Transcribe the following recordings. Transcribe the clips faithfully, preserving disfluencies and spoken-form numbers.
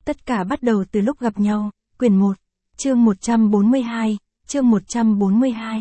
Tất cả bắt đầu từ lúc gặp nhau, quyển một, chương một trăm bốn mươi hai, chương một trăm bốn mươi hai.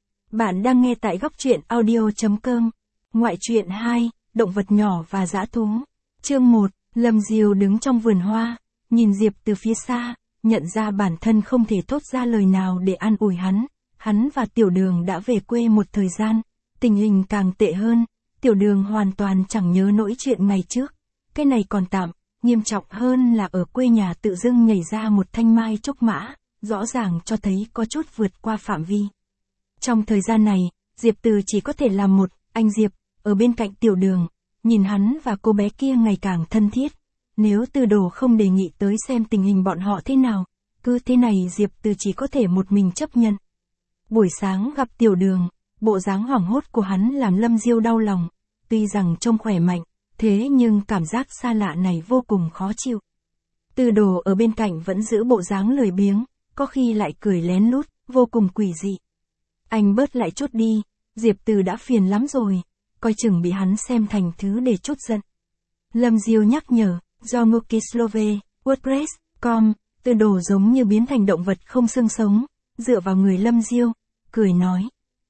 Bạn đang nghe tại góc truyện audio chấm com. Ngoại truyện hai, động vật nhỏ và dã thú. Chương một, Lâm Diêu đứng trong vườn hoa, nhìn Diệp từ phía xa, nhận ra bản thân không thể thốt ra lời nào để an ủi hắn. Hắn và Tiểu Đường đã về quê một thời gian, tình hình càng tệ hơn, Tiểu Đường hoàn toàn chẳng nhớ nỗi chuyện ngày trước. Cái này còn tạm, nghiêm trọng hơn là ở quê nhà tự dưng nhảy ra một thanh mai trúc mã, rõ ràng cho thấy có chút vượt qua phạm vi. Trong thời gian này, Diệp Từ chỉ có thể làm một, anh Diệp, ở bên cạnh Tiểu Đường, nhìn hắn và cô bé kia ngày càng thân thiết. Nếu Tư Đồ không đề nghị tới xem tình hình bọn họ thế nào, cứ thế này Diệp Từ chỉ có thể một mình chấp nhận. Buổi sáng gặp Tiểu Đường, bộ dáng hoảng hốt của hắn làm Lâm Diêu đau lòng, tuy rằng trông khỏe mạnh, thế nhưng cảm giác xa lạ này vô cùng khó chịu. Tư Đồ ở bên cạnh vẫn giữ bộ dáng lười biếng, có khi lại cười lén lút, vô cùng quỷ dị. Anh bớt lại chút đi, Diệp Từ đã phiền lắm rồi, coi chừng bị hắn xem thành thứ để chút giận. Lâm Diêu nhắc nhở, do Mukislove, WordPress, com, Tư Đồ giống như biến thành động vật không xương sống, dựa vào người Lâm Diêu, cười nói.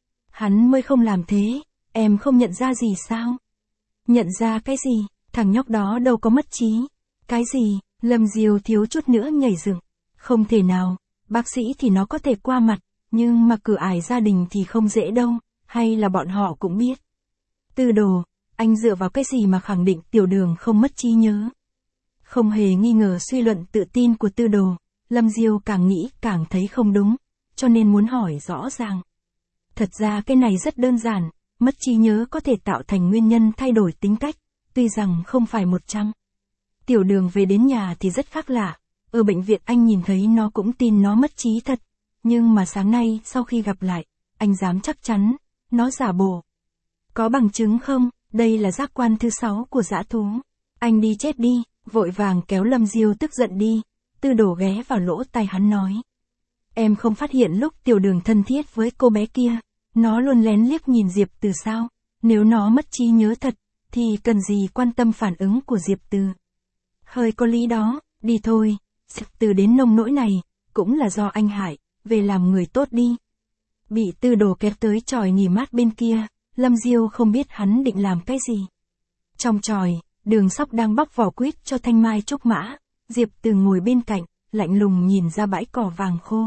Hắn mới không làm thế, em không nhận ra gì sao? Nhận ra cái gì, thằng nhóc đó đâu có mất trí. Cái gì, Lâm Diêu thiếu chút nữa nhảy dựng. Không thể nào, bác sĩ thì nó có thể qua mặt, nhưng mà cửa ải gia đình thì không dễ đâu, hay là bọn họ cũng biết. Tư Đồ, anh dựa vào cái gì mà khẳng định Tiểu Đường không mất trí nhớ? Không hề nghi ngờ suy luận tự tin của Tư Đồ, Lâm Diêu càng nghĩ càng thấy không đúng, cho nên muốn hỏi rõ ràng. Thật ra cái này rất đơn giản, mất trí nhớ có thể tạo thành nguyên nhân thay đổi tính cách, tuy rằng không phải một trăm. Tiểu Đường về đến nhà thì rất khác lạ, ở bệnh viện anh nhìn thấy nó cũng tin nó mất trí thật, nhưng mà sáng nay sau khi gặp lại, anh dám chắc chắn, nó giả bộ. Có bằng chứng không? Đây là giác quan thứ sáu của dã thú. Anh đi chết đi, vội vàng kéo Lâm Diêu tức giận đi. Tư Đồ ghé vào lỗ tai hắn nói. Em không phát hiện lúc Tiểu Đường thân thiết với cô bé kia, nó luôn lén liếc nhìn Diệp Từ sao? Nếu nó mất trí nhớ thật, thì cần gì quan tâm phản ứng của Diệp Từ? Hơi có lý đó, đi thôi, Diệp Từ đến nông nỗi này, cũng là do anh hại, về làm người tốt đi. Bị Tư Đồ kéo tới chòi nghỉ mát bên kia, Lâm Diêu không biết hắn định làm cái gì. Trong chòi, Đường Sóc đang bóc vỏ quýt cho thanh mai trúc mã, Diệp Từ ngồi bên cạnh, lạnh lùng nhìn ra bãi cỏ vàng khô.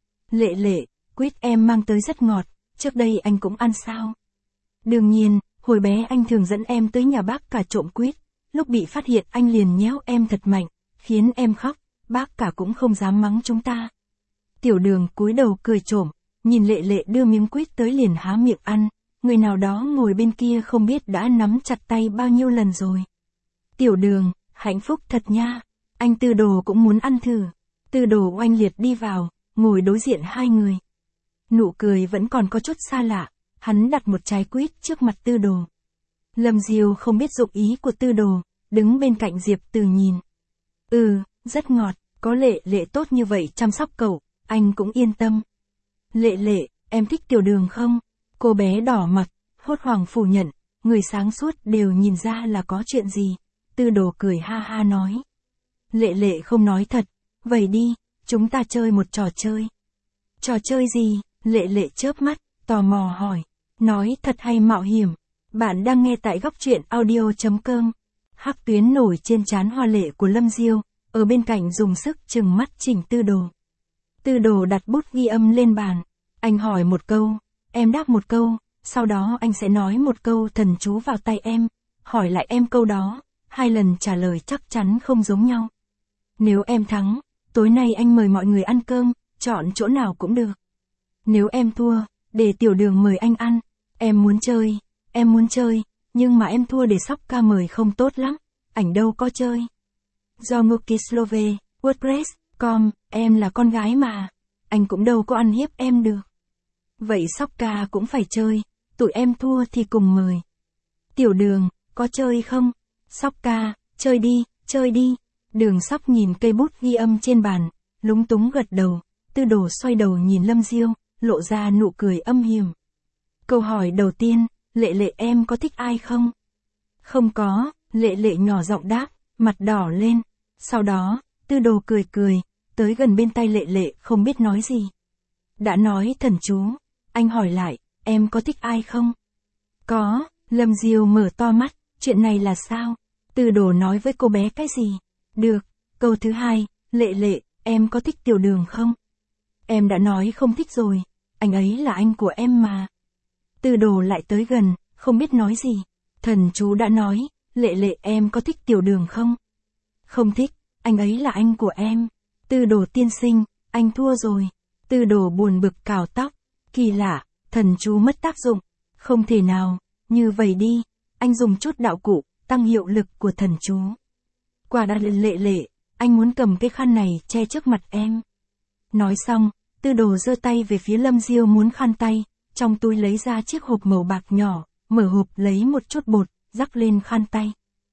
Lệ lệ, quýt em mang tới rất ngọt, trước đây anh cũng ăn sao? Đương nhiên, hồi bé anh thường dẫn em tới nhà bác cả trộm quýt, lúc bị phát hiện anh liền nhéo em thật mạnh, khiến em khóc, bác cả cũng không dám mắng chúng ta. Tiểu Đường cúi đầu cười trộm, nhìn Lệ Lệ đưa miếng quýt tới liền há miệng ăn, người nào đó ngồi bên kia không biết đã nắm chặt tay bao nhiêu lần rồi. Tiểu Đường, hạnh phúc thật nha, anh Tư Đồ cũng muốn ăn thử. Tư Đồ oanh liệt đi vào, ngồi đối diện hai người. Nụ cười vẫn còn có chút xa lạ, hắn đặt một trái quýt trước mặt Tư Đồ. Lâm Diêu không biết dụng ý của Tư Đồ, đứng bên cạnh Diệp Từ nhìn. Ừ, rất ngọt, có Lệ Lệ tốt như vậy chăm sóc cậu, anh cũng yên tâm. Lệ Lệ, em thích Tiểu Đường không? Cô bé đỏ mặt, hốt hoảng phủ nhận, người sáng suốt đều nhìn ra là có chuyện gì. Tư Đồ cười ha ha nói. Lệ Lệ không nói thật, vậy đi, chúng ta chơi một trò chơi. Trò chơi gì? Lệ Lệ chớp mắt, tò mò hỏi. Nói thật hay mạo hiểm? Bạn đang nghe tại góc truyện audio chấm com. Hắc tuyến nổi trên trán hoa lệ của Lâm Diêu, ở bên cạnh dùng sức trừng mắt chỉnh Tư Đồ. Tư Đồ đặt bút ghi âm lên bàn. Anh hỏi một câu, em đáp một câu, sau đó anh sẽ nói một câu thần chú vào tay em, hỏi lại em câu đó, hai lần trả lời chắc chắn không giống nhau. Nếu em thắng, tối nay anh mời mọi người ăn cơm, chọn chỗ nào cũng được. Nếu em thua, để Tiểu Đường mời anh ăn. Em muốn chơi, em muốn chơi, nhưng mà em thua để Sóc ca mời không tốt lắm, ảnh đâu có chơi. Do Mukislove, WordPress, com, em là con gái mà, anh cũng đâu có ăn hiếp em được. Vậy Sóc ca cũng phải chơi, tụi em thua thì cùng mời. Tiểu Đường, có chơi không? Sóc ca, chơi đi, chơi đi. Đường Sóc nhìn cây bút ghi âm trên bàn, lúng túng gật đầu. Tư Đồ xoay đầu nhìn Lâm Diêu, lộ ra nụ cười âm hiểm. Câu hỏi đầu tiên, Lệ Lệ em có thích ai không? Không có, Lệ Lệ nhỏ giọng đáp, mặt đỏ lên. Sau đó, Tư Đồ cười cười, tới gần bên tai Lệ Lệ không biết nói gì. Đã nói thần chú, anh hỏi lại, em có thích ai không? Có, Lâm Diêu mở to mắt, chuyện này là sao? Tư Đồ nói với cô bé cái gì? Được, câu thứ hai, Lệ Lệ, em có thích Tiểu Đường không? Em đã nói không thích rồi, anh ấy là anh của em mà. Tư Đồ lại tới gần, không biết nói gì. Thần chú đã nói, Lệ Lệ em có thích Tiểu Đường không? Không thích, anh ấy là anh của em. Tư Đồ tiên sinh, anh thua rồi. Tư Đồ buồn bực cào tóc. Kỳ lạ, thần chú mất tác dụng. Không thể nào, như vậy đi, anh dùng chút đạo cụ, tăng hiệu lực của thần chú. Quả đã Lệ Lệ, anh muốn cầm cái khăn này che trước mặt em. Nói xong, Tư Đồ giơ tay về phía Lâm Diêu muốn khăn tay, trong túi lấy ra chiếc hộp màu bạc nhỏ, mở hộp lấy một chút bột, rắc lên khăn tay.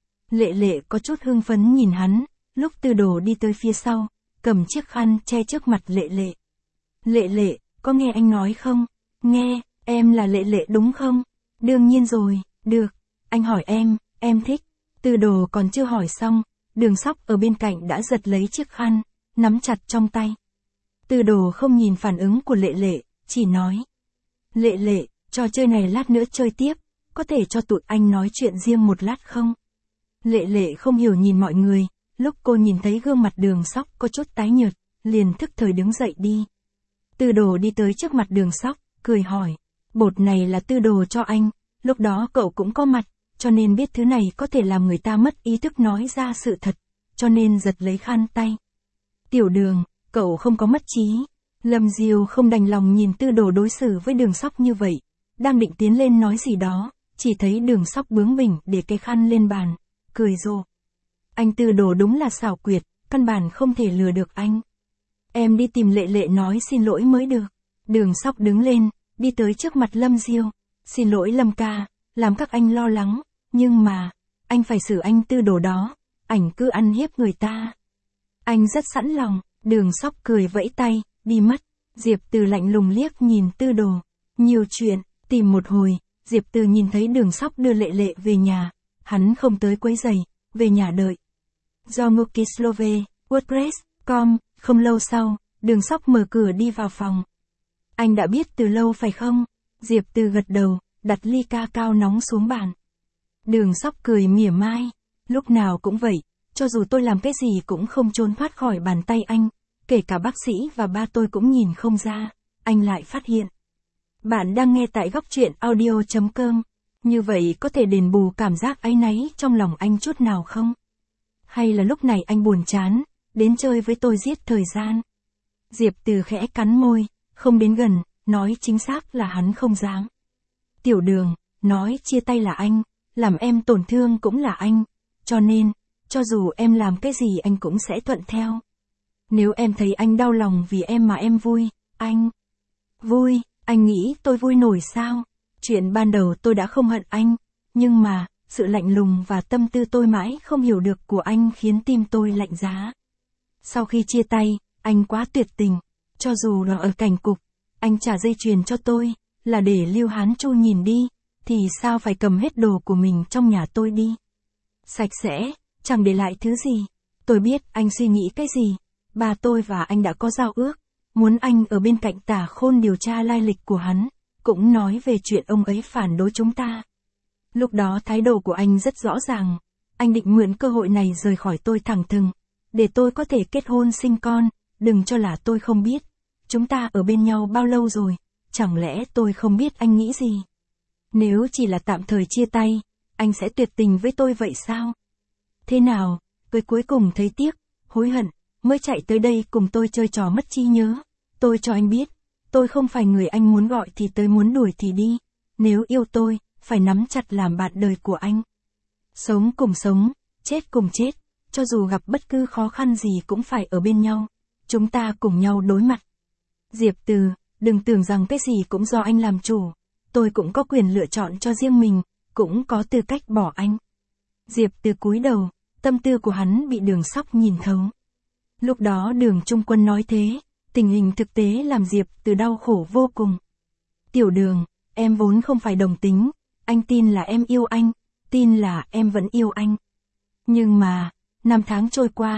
Lệ Lệ có chút hưng phấn nhìn hắn, lúc Tư Đồ đi tới phía sau, cầm chiếc khăn che trước mặt Lệ Lệ. Lệ Lệ, có nghe anh nói không? Nghe, em là Lệ Lệ đúng không? Đương nhiên rồi, được, anh hỏi em, em thích. Tư Đồ còn chưa hỏi xong, Đường Sóc ở bên cạnh đã giật lấy chiếc khăn, nắm chặt trong tay. Tư Đồ không nhìn phản ứng của Lệ Lệ, chỉ nói. Lệ Lệ, trò chơi này lát nữa chơi tiếp, có thể cho tụi anh nói chuyện riêng một lát không? Lệ Lệ không hiểu nhìn mọi người, lúc cô nhìn thấy gương mặt Đường Sóc có chút tái nhợt, liền thức thời đứng dậy đi. Tư Đồ đi tới trước mặt Đường Sóc, cười hỏi, bột này là Tư Đồ cho anh, lúc đó cậu cũng có mặt, cho nên biết thứ này có thể làm người ta mất ý thức nói ra sự thật, cho nên giật lấy khăn tay. Tiểu Đường, cậu không có mất trí. Lâm Diêu không đành lòng nhìn Tư Đồ đối xử với Đường Sóc như vậy, đang định tiến lên nói gì đó, chỉ thấy Đường Sóc bướng bỉnh để cái khăn lên bàn, cười rộ. Anh Tư Đồ đúng là xảo quyệt, căn bản không thể lừa được anh. Em đi tìm Lệ Lệ nói xin lỗi mới được. Đường Sóc đứng lên, đi tới trước mặt Lâm Diêu. Xin lỗi Lâm ca, làm các anh lo lắng, nhưng mà, anh phải xử anh Tư Đồ đó, ảnh cứ ăn hiếp người ta. Anh rất sẵn lòng. Đường Sóc cười vẫy tay, đi mất. Diệp Từ lạnh lùng liếc nhìn Tư Đồ. Nhiều chuyện, tìm một hồi, Diệp Từ nhìn thấy Đường Sóc đưa Lệ Lệ về nhà. Hắn không tới quấy rầy, về nhà đợi. Do Mukislove, WordPress, com, không lâu sau, Đường Sóc mở cửa đi vào phòng. Anh đã biết từ lâu phải không? Diệp Từ gật đầu, đặt ly ca cao nóng xuống bàn. Đường Sóc cười mỉa mai. Lúc nào cũng vậy, cho dù tôi làm cái gì cũng không trốn thoát khỏi bàn tay anh. Kể cả bác sĩ và ba tôi cũng nhìn không ra. Anh lại phát hiện. Bạn đang nghe tại góc truyện audio chấm com. Như vậy có thể đền bù cảm giác áy náy trong lòng anh chút nào không? Hay là lúc này anh buồn chán, đến chơi với tôi giết thời gian? Diệp Từ khẽ cắn môi, không đến gần, nói chính xác là hắn không dám. Tiểu Đường, nói chia tay là anh, làm em tổn thương cũng là anh, cho nên, cho dù em làm cái gì anh cũng sẽ thuận theo. Nếu em thấy anh đau lòng vì em mà em vui, anh... Vui, anh nghĩ tôi vui nổi sao? Chuyện ban đầu tôi đã không hận anh, nhưng mà, sự lạnh lùng và tâm tư tôi mãi không hiểu được của anh khiến tim tôi lạnh giá. Sau khi chia tay, anh quá tuyệt tình, cho dù là ở cảnh cục, anh trả dây chuyền cho tôi, là để Lưu Hán Chu nhìn đi, thì sao phải cầm hết đồ của mình trong nhà tôi đi. Sạch sẽ, chẳng để lại thứ gì. Tôi biết anh suy nghĩ cái gì, bà tôi và anh đã có giao ước, muốn anh ở bên cạnh Tả Khôn điều tra lai lịch của hắn, cũng nói về chuyện ông ấy phản đối chúng ta. Lúc đó thái độ của anh rất rõ ràng, anh định mượn cơ hội này rời khỏi tôi thẳng thừng, để tôi có thể kết hôn sinh con, đừng cho là tôi không biết. Chúng ta ở bên nhau bao lâu rồi, chẳng lẽ tôi không biết anh nghĩ gì? Nếu chỉ là tạm thời chia tay, anh sẽ tuyệt tình với tôi vậy sao? Thế nào, tôi cuối cùng thấy tiếc, hối hận, mới chạy tới đây cùng tôi chơi trò mất trí nhớ. Tôi cho anh biết, tôi không phải người anh muốn gọi thì tới muốn đuổi thì đi. Nếu yêu tôi, phải nắm chặt làm bạn đời của anh. Sống cùng sống, chết cùng chết, cho dù gặp bất cứ khó khăn gì cũng phải ở bên nhau. Chúng ta cùng nhau đối mặt. Diệp Từ, đừng tưởng rằng cái gì cũng do anh làm chủ. Tôi cũng có quyền lựa chọn cho riêng mình, cũng có tư cách bỏ anh. Diệp Từ cúi đầu, tâm tư của hắn bị Đường Sóc nhìn thấu. Lúc đó Đường Trung Quân nói thế, tình hình thực tế làm Diệp Từ đau khổ vô cùng. Tiểu Đường, em vốn không phải đồng tính, anh tin là em yêu anh, tin là em vẫn yêu anh. Nhưng mà, năm tháng trôi qua,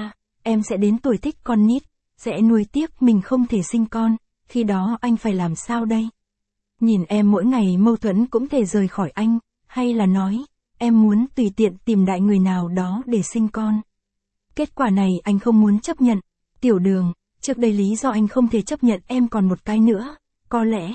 em sẽ đến tuổi thích con nít, sẽ nuối tiếc mình không thể sinh con, khi đó anh phải làm sao đây? Nhìn em mỗi ngày mâu thuẫn cũng thể rời khỏi anh, hay là nói, em muốn tùy tiện tìm đại người nào đó để sinh con. Kết quả này anh không muốn chấp nhận. Tiểu Đường, trước đây lý do anh không thể chấp nhận em còn một cái nữa, có lẽ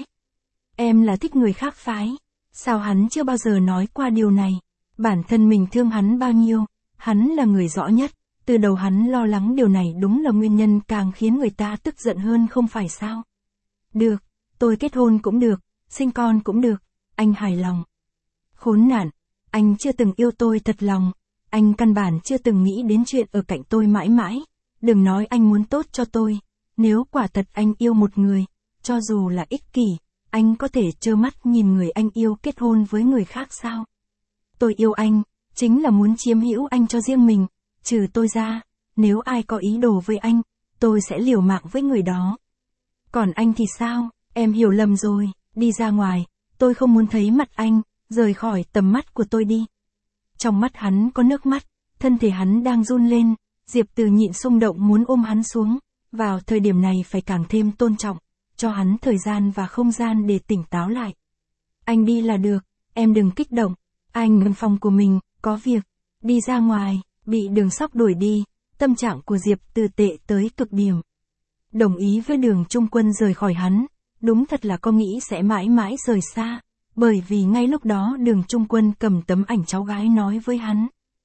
em là thích người khác phái. Sao hắn chưa bao giờ nói qua điều này? Bản thân mình thương hắn bao nhiêu, hắn là người rõ nhất. Từ đầu hắn lo lắng điều này đúng là nguyên nhân càng khiến người ta tức giận hơn không phải sao? Được, tôi kết hôn cũng được, sinh con cũng được, anh hài lòng. Khốn nạn, anh chưa từng yêu tôi thật lòng, anh căn bản chưa từng nghĩ đến chuyện ở cạnh tôi mãi mãi. Đừng nói anh muốn tốt cho tôi, nếu quả thật anh yêu một người, cho dù là ích kỷ, anh có thể trơ mắt nhìn người anh yêu kết hôn với người khác sao? Tôi yêu anh, chính là muốn chiếm hữu anh cho riêng mình, trừ tôi ra, nếu ai có ý đồ với anh, tôi sẽ liều mạng với người đó. Còn anh thì sao? Em hiểu lầm rồi, đi ra ngoài, tôi không muốn thấy mặt anh, rời khỏi tầm mắt của tôi đi. Trong mắt hắn có nước mắt, thân thể hắn đang run lên, Diệp Từ nhịn xung động muốn ôm hắn xuống, vào thời điểm này phải càng thêm tôn trọng, cho hắn thời gian và không gian để tỉnh táo lại. Anh đi là được, em đừng kích động, anh ngừng phòng của mình, có việc, đi ra ngoài, bị Đường Sóc đuổi đi, tâm trạng của Diệp Từ tệ tới cực điểm. Đồng ý với Đường Trung Quân rời khỏi hắn, đúng thật là có nghĩ sẽ mãi mãi rời xa, bởi vì ngay lúc đó Đường Trung Quân cầm tấm ảnh cháu gái nói với hắn.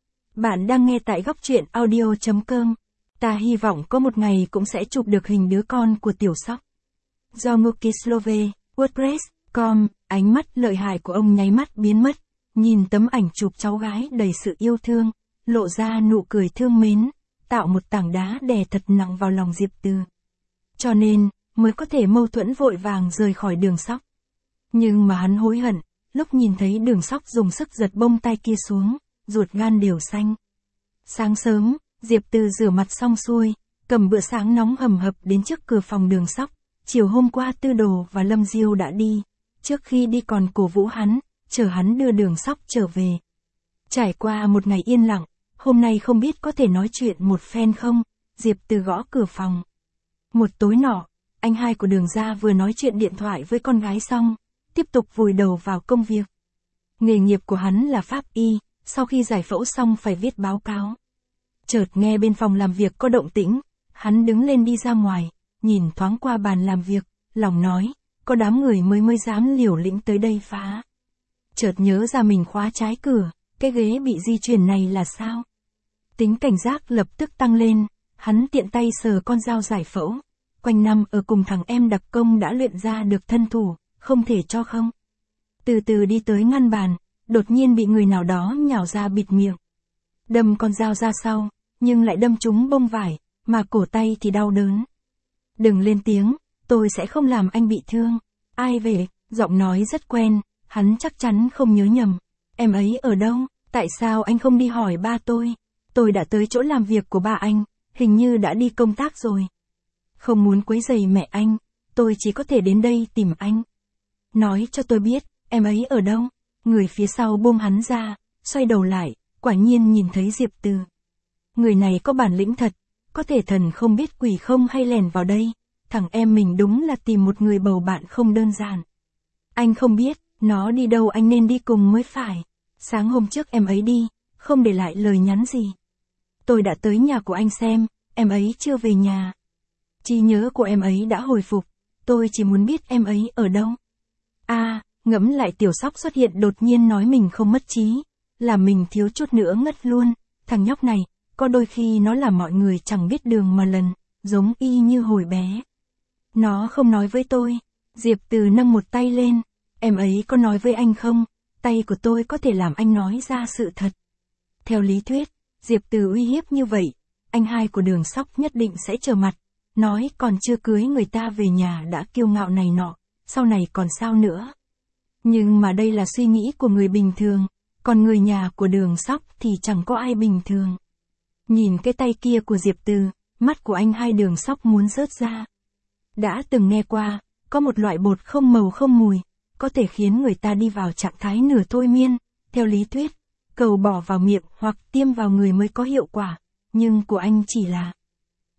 Bạn đang nghe tại góc truyện audio chấm com. Ta hy vọng có một ngày cũng sẽ chụp được hình đứa con của Tiểu Sóc. Do Mukislove, WordPress, com, ánh mắt lợi hại của ông nháy mắt biến mất, nhìn tấm ảnh chụp cháu gái đầy sự yêu thương, lộ ra nụ cười thương mến, tạo một tảng đá đè thật nặng vào lòng Diệp Từ. Cho nên, mới có thể mâu thuẫn vội vàng rời khỏi Đường Sóc. Nhưng mà hắn hối hận, lúc nhìn thấy Đường Sóc dùng sức giật bông tay kia xuống, ruột gan đều xanh. Sáng sớm, Diệp Từ rửa mặt xong xuôi, cầm bữa sáng nóng hầm hập đến trước cửa phòng Đường Sóc. Chiều hôm qua Tư Đồ và Lâm Diêu đã đi, trước khi đi còn cổ vũ hắn, chờ hắn đưa Đường Sóc trở về. Trải qua một ngày yên lặng, hôm nay không biết có thể nói chuyện một phen không, Diệp Từ gõ cửa phòng. Một tối nọ, anh hai của Đường gia vừa nói chuyện điện thoại với con gái xong, tiếp tục vùi đầu vào công việc. Nghề nghiệp của hắn là pháp y, sau khi giải phẫu xong phải viết báo cáo. Chợt nghe bên phòng làm việc có động tĩnh, hắn đứng lên đi ra ngoài, nhìn thoáng qua bàn làm việc, lòng nói, có đám người mới mới dám liều lĩnh tới đây phá. Chợt nhớ ra mình khóa trái cửa, cái ghế bị di chuyển này là sao? Tính cảnh giác lập tức tăng lên, hắn tiện tay sờ con dao giải phẫu. Quanh năm ở cùng thằng em đặc công đã luyện ra được thân thủ, không thể cho không. Từ từ đi tới ngăn bàn, đột nhiên bị người nào đó nhào ra bịt miệng. Đâm con dao ra sau, nhưng lại đâm trúng bông vải, mà cổ tay thì đau đớn. Đừng lên tiếng, tôi sẽ không làm anh bị thương. Ai về, giọng nói rất quen, hắn chắc chắn không nhớ nhầm. Em ấy ở đâu, tại sao anh không đi hỏi ba tôi? Tôi đã tới chỗ làm việc của ba anh, hình như đã đi công tác rồi. Không muốn quấy rầy mẹ anh, tôi chỉ có thể đến đây tìm anh. Nói cho tôi biết, em ấy ở đâu? Người phía sau buông hắn ra, xoay đầu lại, quả nhiên nhìn thấy Diệp Từ. Người này có bản lĩnh thật, có thể thần không biết quỷ không hay lèn vào đây. Thằng em mình đúng là tìm một người bầu bạn không đơn giản. Anh không biết, nó đi đâu anh nên đi cùng mới phải. Sáng hôm trước em ấy đi, không để lại lời nhắn gì. Tôi đã tới nhà của anh xem, em ấy chưa về nhà. Trí nhớ của em ấy đã hồi phục, tôi chỉ muốn biết em ấy ở đâu. À, ngẫm lại Tiểu Sóc xuất hiện đột nhiên nói mình không mất trí, làm mình thiếu chút nữa ngất luôn. Thằng nhóc này, có đôi khi nó làm mọi người chẳng biết đường mà lần, giống y như hồi bé. Nó không nói với tôi. Diệp Từ nâng một tay lên, em ấy có nói với anh không? Tay của tôi có thể làm anh nói ra sự thật. Theo lý thuyết, Diệp Từ uy hiếp như vậy, anh hai của Đường Sóc nhất định sẽ trở mặt, nói còn chưa cưới người ta về nhà đã kiêu ngạo này nọ, sau này còn sao nữa. Nhưng mà đây là suy nghĩ của người bình thường, còn người nhà của Đường Sóc thì chẳng có ai bình thường. Nhìn cái tay kia của Diệp Từ, mắt của anh hai Đường Sóc muốn rớt ra. Đã từng nghe qua, có một loại bột không màu không mùi, có thể khiến người ta đi vào trạng thái nửa thôi miên. Theo lý thuyết, cầu bỏ vào miệng hoặc tiêm vào người mới có hiệu quả, nhưng của anh chỉ là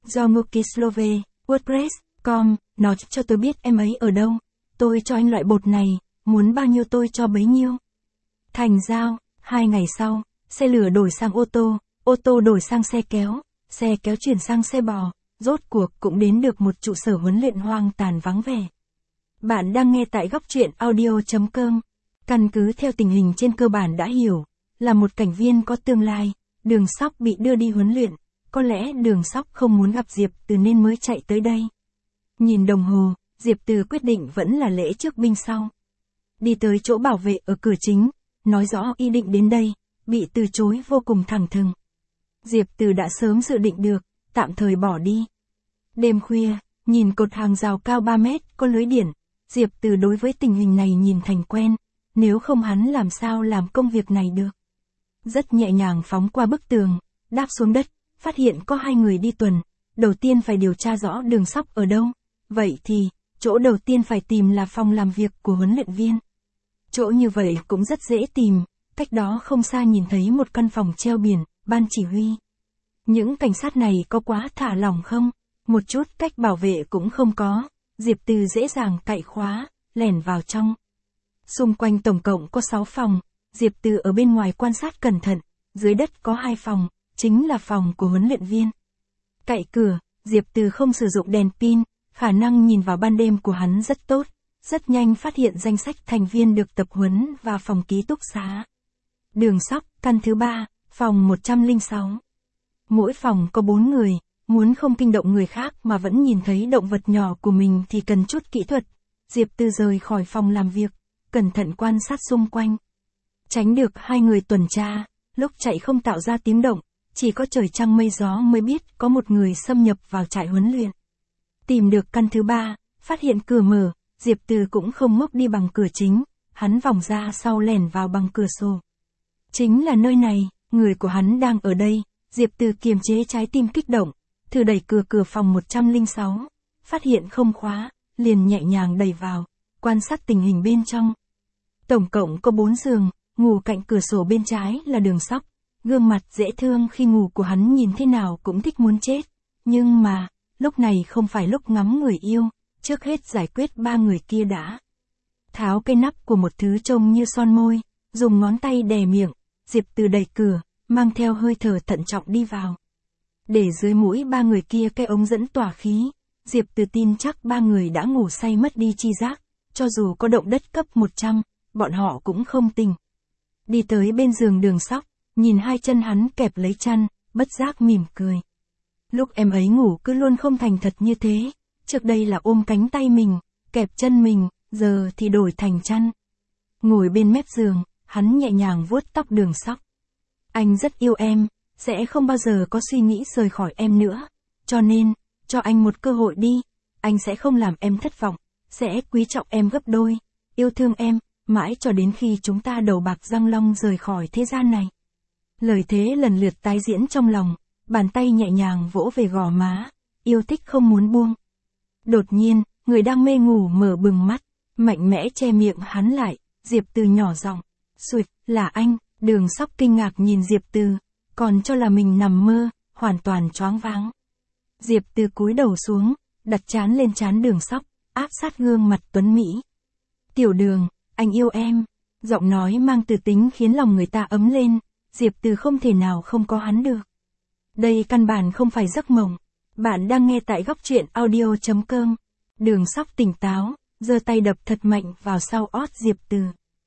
Do Mukislove, WordPress chấm com, nói cho tôi biết em ấy ở đâu. Tôi cho anh loại bột này, muốn bao nhiêu tôi cho bấy nhiêu. Thành giao, hai ngày sau, xe lửa đổi sang ô tô, ô tô đổi sang xe kéo, xe kéo chuyển sang xe bò, rốt cuộc cũng đến được một trụ sở huấn luyện hoang tàn vắng vẻ. Bạn đang nghe tại góc truyện audio chấm com. Căn cứ theo tình hình trên cơ bản đã hiểu, là một cảnh viên có tương lai, Đường Sóc bị đưa đi huấn luyện, có lẽ Đường Sóc không muốn gặp Diệp Từ nên mới chạy tới đây. Nhìn đồng hồ, Diệp Từ quyết định vẫn là lễ trước binh sau. Đi tới chỗ bảo vệ ở cửa chính, nói rõ ý định đến đây, bị từ chối vô cùng thẳng thừng. Diệp Từ đã sớm dự định được, tạm thời bỏ đi. Đêm khuya, nhìn cột hàng rào cao ba mét có lưới điện, Diệp Từ đối với tình hình này nhìn thành quen, nếu không hắn làm sao làm công việc này được. Rất nhẹ nhàng phóng qua bức tường, đáp xuống đất, phát hiện có hai người đi tuần, đầu tiên phải điều tra rõ Đường Sóc ở đâu, vậy thì, chỗ đầu tiên phải tìm là phòng làm việc của huấn luyện viên. Chỗ như vậy cũng rất dễ tìm, cách đó không xa nhìn thấy một căn phòng treo biển, ban chỉ huy. Những cảnh sát này có quá thả lỏng không? Một chút cách bảo vệ cũng không có, Diệp Từ dễ dàng cậy khóa, lẻn vào trong. Xung quanh tổng cộng có sáu phòng, Diệp Từ ở bên ngoài quan sát cẩn thận, dưới đất có hai phòng, chính là phòng của huấn luyện viên. Cậy cửa, Diệp Từ không sử dụng đèn pin, khả năng nhìn vào ban đêm của hắn rất tốt, rất nhanh phát hiện danh sách thành viên được tập huấn và phòng ký túc xá. Đường Sóc, căn thứ ba, phòng một trăm lẻ sáu. Mỗi phòng có bốn người, muốn không kinh động người khác mà vẫn nhìn thấy động vật nhỏ của mình thì cần chút kỹ thuật. Diệp Từ rời khỏi phòng làm việc, cẩn thận quan sát xung quanh. Tránh được hai người tuần tra, lúc chạy không tạo ra tiếng động, chỉ có trời trăng mây gió mới biết có một người xâm nhập vào trại huấn luyện. Tìm được căn thứ ba, phát hiện cửa mở, Diệp Từ cũng không ngốc đi bằng cửa chính, hắn vòng ra sau lẻn vào bằng cửa sổ. Chính là nơi này, người của hắn đang ở đây, Diệp Từ kiềm chế trái tim kích động, thử đẩy cửa cửa phòng một trăm lẻ sáu, phát hiện không khóa, liền nhẹ nhàng đẩy vào, quan sát tình hình bên trong. Tổng cộng có bốn giường, ngủ cạnh cửa sổ bên trái là Đường Sóc, gương mặt dễ thương khi ngủ của hắn nhìn thế nào cũng thích muốn chết, nhưng mà, lúc này không phải lúc ngắm người yêu, trước hết giải quyết ba người kia đã. Tháo cây nắp của một thứ trông như son môi, dùng ngón tay đè miệng, Diệp Từ đẩy cửa, mang theo hơi thở thận trọng đi vào. Để dưới mũi ba người kia cái ống dẫn tỏa khí, Diệp Từ tin chắc ba người đã ngủ say mất đi chi giác, cho dù có động đất cấp một trăm, bọn họ cũng không tỉnh. Đi tới bên giường Đường Sóc, nhìn hai chân hắn kẹp lấy chăn, bất giác mỉm cười. Lúc em ấy ngủ cứ luôn không thành thật như thế, trước đây là ôm cánh tay mình, kẹp chân mình, giờ thì đổi thành chăn. Ngồi bên mép giường, hắn nhẹ nhàng vuốt tóc Đường Sóc. Anh rất yêu em, sẽ không bao giờ có suy nghĩ rời khỏi em nữa, cho nên, cho anh một cơ hội đi, anh sẽ không làm em thất vọng, sẽ quý trọng em gấp đôi, yêu thương em, mãi cho đến khi chúng ta đầu bạc răng long rời khỏi thế gian này. Lời thế lần lượt tái diễn trong lòng, bàn tay nhẹ nhàng vỗ về gò má, yêu thích không muốn buông. Đột nhiên, người đang mê ngủ mở bừng mắt, mạnh mẽ che miệng hắn lại, Diệp Từ nhỏ giọng, "Xụt, là anh." Đường Sóc kinh ngạc nhìn Diệp Từ, còn cho là mình nằm mơ, hoàn toàn choáng váng. Diệp Từ cúi đầu xuống, đặt trán lên trán Đường Sóc, áp sát gương mặt tuấn mỹ. "Tiểu Đường, anh yêu em." Giọng nói mang từ tính khiến lòng người ta ấm lên, Diệp Từ không thể nào không có hắn được. Đây căn bản không phải giấc mộng. Bạn đang nghe tại góc truyện audio chấm com. Đường Sóc tỉnh táo, giơ tay đập thật mạnh vào sau ót Diệp Từ.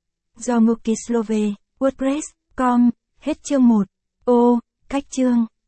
Do Mukislove, WordPress chấm com, hết chương một. Ô, cách chương.